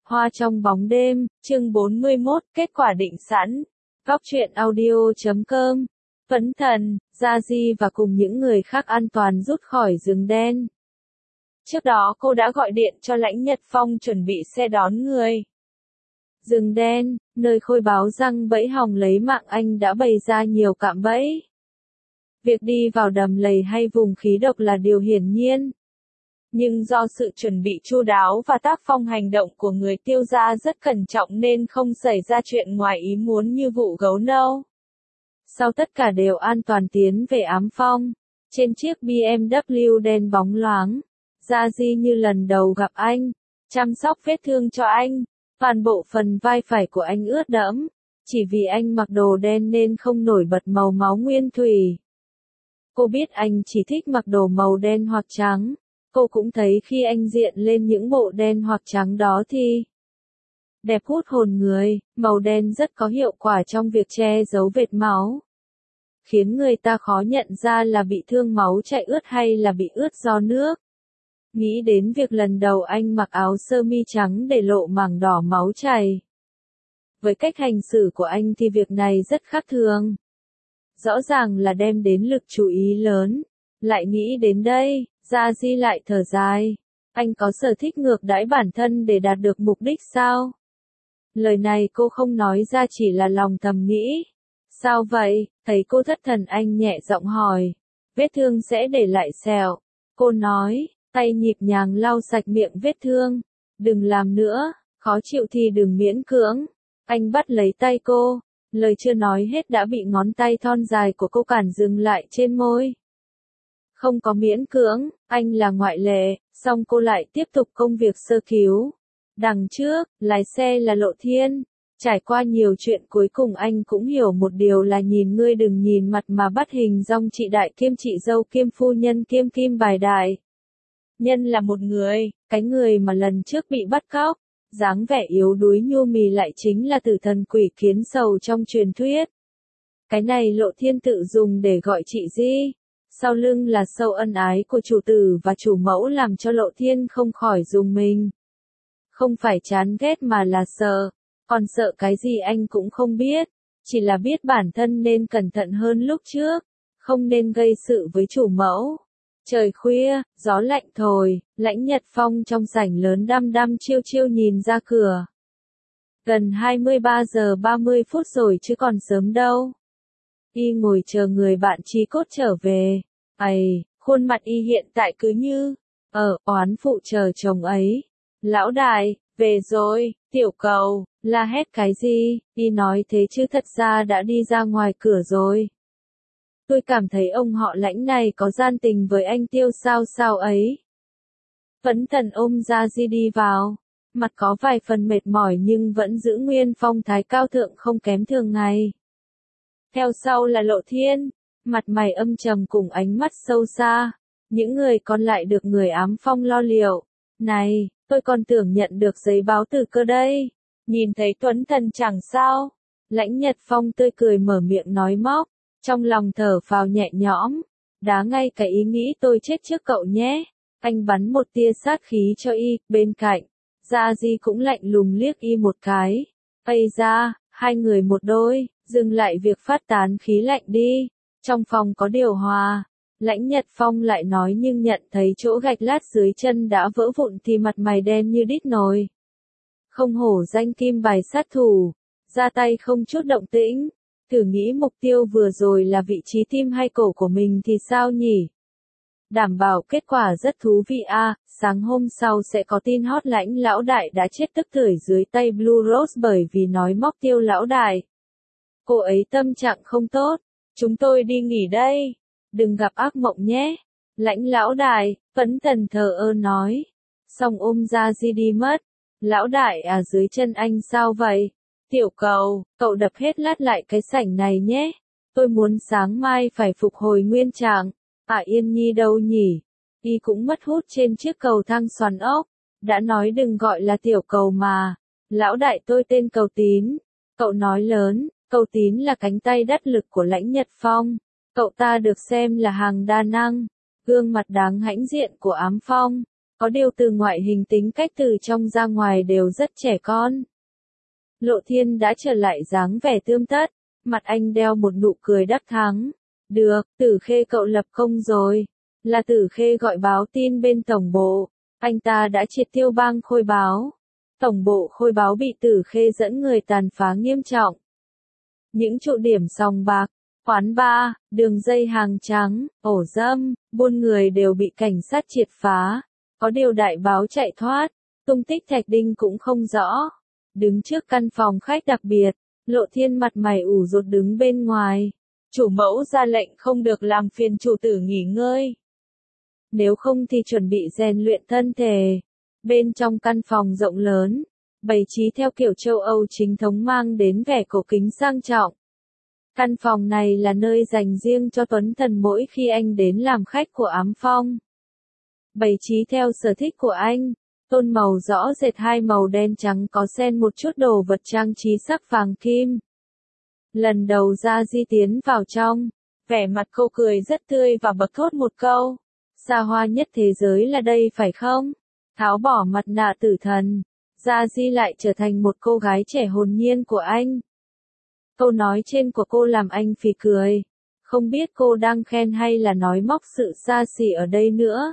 Hoa trong bóng đêm, chương 41, kết quả định sẵn. Góc truyện audio.com. Phẫn thần, Gia Di và cùng những người khác an toàn rút khỏi rừng đen. Trước đó cô đã gọi điện cho Lãnh Nhật Phong chuẩn bị xe đón người. Rừng đen, nơi Khôi báo răng bẫy hòng lấy mạng anh đã bày ra nhiều cạm bẫy. Việc đi vào đầm lầy hay vùng khí độc là điều hiển nhiên. Nhưng do sự chuẩn bị chu đáo và tác phong hành động của người Tiêu gia rất cẩn trọng nên không xảy ra chuyện ngoài ý muốn như vụ gấu nâu. Sau tất cả đều an toàn tiến về Ám Phong. Trên chiếc BMW đen bóng loáng, Gia Di như lần đầu gặp anh, chăm sóc vết thương cho anh. Toàn bộ phần vai phải của anh ướt đẫm, chỉ vì anh mặc đồ đen nên không nổi bật màu máu nguyên thủy. Cô biết anh chỉ thích mặc đồ màu đen hoặc trắng. Cô cũng thấy khi anh diện lên những bộ đen hoặc trắng đó thì đẹp hút hồn người, màu đen rất có hiệu quả trong việc che giấu vệt máu. Khiến người ta khó nhận ra là bị thương máu chảy ướt hay là bị ướt do nước. Nghĩ đến việc lần đầu anh mặc áo sơ mi trắng để lộ mảng đỏ máu chảy. Với cách hành xử của anh thì việc này rất khác thường. Rõ ràng là đem đến lực chú ý lớn. Lại nghĩ đến đây, Gia Di lại thở dài. Anh có sở thích ngược đãi bản thân để đạt được mục đích sao? Lời này cô không nói ra chỉ là lòng thầm nghĩ. Sao vậy? Thấy cô thất thần anh nhẹ giọng hỏi. Vết thương sẽ để lại sẹo. Cô nói, tay nhịp nhàng lau sạch miệng vết thương. Đừng làm nữa, khó chịu thì đừng miễn cưỡng. Anh bắt lấy tay cô. Lời chưa nói hết đã bị ngón tay thon dài của cô cản dừng lại trên môi. Không có miễn cưỡng, anh là ngoại lệ, xong cô lại tiếp tục công việc sơ cứu. Đằng trước, lái xe là Lộ Thiên. Trải qua nhiều chuyện cuối cùng anh cũng hiểu một điều là nhìn ngươi đừng nhìn mặt mà bắt hình dong chị đại kiêm chị dâu kiêm phu nhân kiêm kim bài đại. Nhân là một người, cái người mà lần trước bị bắt cóc, dáng vẻ yếu đuối nhu mì lại chính là tử thần quỷ kiến sầu trong truyền thuyết. Cái này Lộ Thiên tự dùng để gọi chị Di. Sau lưng là sâu ân ái của chủ tử và chủ mẫu làm cho Lộ Thiên không khỏi rùng mình. Không phải chán ghét mà là sợ. Còn sợ cái gì anh cũng không biết. Chỉ là biết bản thân nên cẩn thận hơn lúc trước. Không nên gây sự với chủ mẫu. Trời khuya, gió lạnh thổi, Lãnh Nhật Phong trong sảnh lớn đăm đăm chiêu chiêu nhìn ra cửa. Gần 23 giờ 30 phút rồi chứ còn sớm đâu. Y ngồi chờ người bạn chí cốt trở về. Khuôn mặt y hiện tại cứ như oán phụ chờ chồng ấy. Lão đại, về rồi, tiểu cầu, la hét cái gì? Y nói thế chứ thật ra đã đi ra ngoài cửa rồi. Tôi cảm thấy ông họ Lãnh này có gian tình với anh Tiêu sao ấy. Phẫn thần ôm Gia Di đi vào. Mặt có vài phần mệt mỏi nhưng vẫn giữ nguyên phong thái cao thượng không kém thường ngày. Theo sau là Lộ Thiên, mặt mày âm trầm cùng ánh mắt sâu xa. Những người còn lại được người Ám Phong lo liệu. Này, tôi còn tưởng nhận được giấy báo từ cơ đây. Nhìn thấy Tuấn Thần chẳng sao. Lãnh Nhật Phong tươi cười mở miệng nói móc. Trong lòng thở phào nhẹ nhõm. Đá ngay cái ý nghĩ tôi chết trước cậu nhé. Anh bắn một tia sát khí cho y, bên cạnh. Gia Di cũng lạnh lùng liếc y một cái. Ây da, hai người một đôi. Dừng lại việc phát tán khí lạnh đi. Trong phòng có điều hòa. Lãnh Nhật Phong lại nói nhưng nhận thấy chỗ gạch lát dưới chân đã vỡ vụn thì mặt mày đen như đít nồi. Không hổ danh kim bài sát thủ. Ra tay không chút động tĩnh. Thử nghĩ mục tiêu vừa rồi là vị trí tim hay cổ của mình thì sao nhỉ? Đảm bảo kết quả rất thú vị sáng hôm sau sẽ có tin hot Lãnh lão đại đã chết tức tưởi dưới tay Blue Rose bởi vì nói móc Tiêu lão đại. Cô ấy tâm trạng không tốt, chúng tôi đi nghỉ đây, đừng gặp ác mộng nhé. Lãnh lão đại, Phẫn thần thờ ơ nói, xong ôm Gia Di đi mất. Lão đại dưới chân anh sao vậy? Tiểu cầu, cậu đập hết lát lại cái sảnh này nhé. Tôi muốn sáng mai phải phục hồi nguyên trạng. Yên Nhi đâu nhỉ? Y cũng mất hút trên chiếc cầu thang xoắn ốc. Đã nói đừng gọi là tiểu cầu mà. Lão đại tôi tên Cầu Tín. Cậu nói lớn, Cầu Tín là cánh tay đắc lực của Lãnh Nhật Phong. Cậu ta được xem là hàng đa năng. Gương mặt đáng hãnh diện của Ám Phong. Có điều từ ngoại hình tính cách từ trong ra ngoài đều rất trẻ con. Lộ Thiên đã trở lại dáng vẻ tươm tất, mặt anh đeo một nụ cười đắc thắng. Được, Tử Khê cậu lập công rồi. Là Tử Khê gọi báo tin bên tổng bộ. Anh ta đã triệt tiêu bang Khôi Báo. Tổng bộ Khôi Báo bị Tử Khê dẫn người tàn phá nghiêm trọng. Những trụ điểm sòng bạc, quán bar, đường dây hàng trắng, ổ dâm, buôn người đều bị cảnh sát triệt phá. Có điều đại báo chạy thoát, tung tích Thạch Đinh cũng không rõ. Đứng trước căn phòng khách đặc biệt, Lộ Thiên mặt mày ủ rột đứng bên ngoài. Chủ mẫu ra lệnh không được làm phiền chủ tử nghỉ ngơi. Nếu không thì chuẩn bị rèn luyện thân thể. Bên trong căn phòng rộng lớn, bày trí theo kiểu châu Âu chính thống mang đến vẻ cổ kính sang trọng. Căn phòng này là nơi dành riêng cho Tuấn Thần mỗi khi anh đến làm khách của Ám Phong. Bày trí theo sở thích của anh, tôn màu rõ rệt hai màu đen trắng có xen một chút đồ vật trang trí sắc vàng kim. Lần đầu Gia Di tiến vào trong, vẻ mặt cô cười rất tươi và bật thốt một câu. Xa hoa nhất thế giới là đây phải không? Tháo bỏ mặt nạ tử thần, Gia Di lại trở thành một cô gái trẻ hồn nhiên của anh. Câu nói trên của cô làm anh phì cười. Không biết cô đang khen hay là nói móc sự xa xỉ ở đây nữa.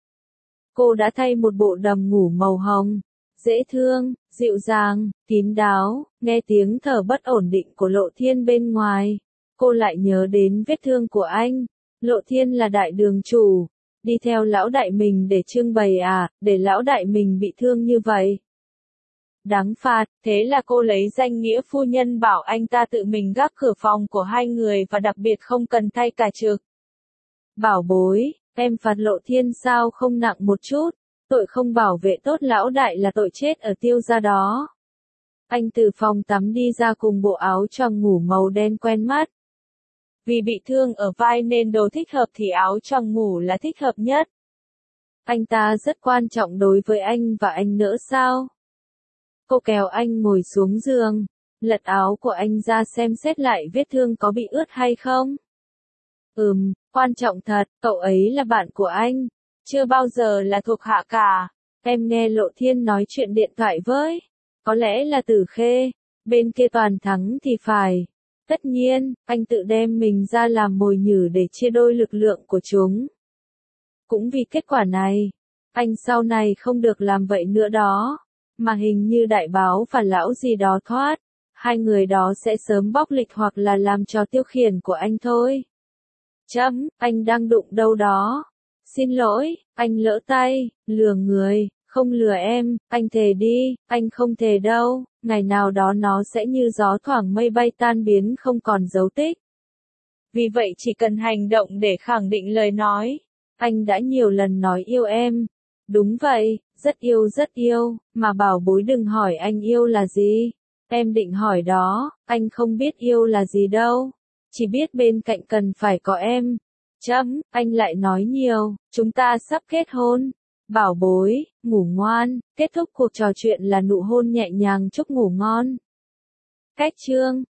Cô đã thay một bộ đầm ngủ màu hồng, dễ thương, dịu dàng, kín đáo, nghe tiếng thở bất ổn định của Lộ Thiên bên ngoài. Cô lại nhớ đến vết thương của anh. Lộ Thiên là đại đường chủ, đi theo lão đại mình để trưng bày à, để lão đại mình bị thương như vậy. Đáng phạt, thế là cô lấy danh nghĩa phu nhân bảo anh ta tự mình gác cửa phòng của hai người và đặc biệt không cần thay cả trực. Bảo bối, em phạt Lộ Thiên sao không nặng một chút, tội không bảo vệ tốt lão đại là tội chết ở Tiêu gia đó. Anh từ phòng tắm đi ra cùng bộ áo choàng ngủ màu đen quen mắt. Vì bị thương ở vai nên đồ thích hợp thì áo choàng ngủ là thích hợp nhất. Anh ta rất quan trọng đối với anh và anh nữa sao? Cô kéo anh ngồi xuống giường, lật áo của anh ra xem xét lại vết thương có bị ướt hay không. Quan trọng thật, cậu ấy là bạn của anh, chưa bao giờ là thuộc hạ cả. Em nghe Lộ Thiên nói chuyện điện thoại với, có lẽ là Tử Khê, bên kia toàn thắng thì phải. Tất nhiên, anh tự đem mình ra làm mồi nhử để chia đôi lực lượng của chúng. Cũng vì kết quả này, anh sau này không được làm vậy nữa đó. Mà hình như đại báo và lão gì đó thoát, hai người đó sẽ sớm bóc lịch hoặc là làm trò tiêu khiển của anh thôi. Anh đang đụng đâu đó. Xin lỗi, anh lỡ tay, lừa người, không lừa em, anh thề đi, anh không thề đâu, ngày nào đó nó sẽ như gió thoảng mây bay tan biến không còn dấu tích. Vì vậy chỉ cần hành động để khẳng định lời nói. Anh đã nhiều lần nói yêu em. Đúng vậy, rất yêu, mà bảo bối đừng hỏi anh yêu là gì. Em định hỏi đó, anh không biết yêu là gì đâu. Chỉ biết bên cạnh cần phải có em. Anh lại nói nhiều, chúng ta sắp kết hôn. Bảo bối, ngủ ngoan, kết thúc cuộc trò chuyện là nụ hôn nhẹ nhàng chúc ngủ ngon. Cách chương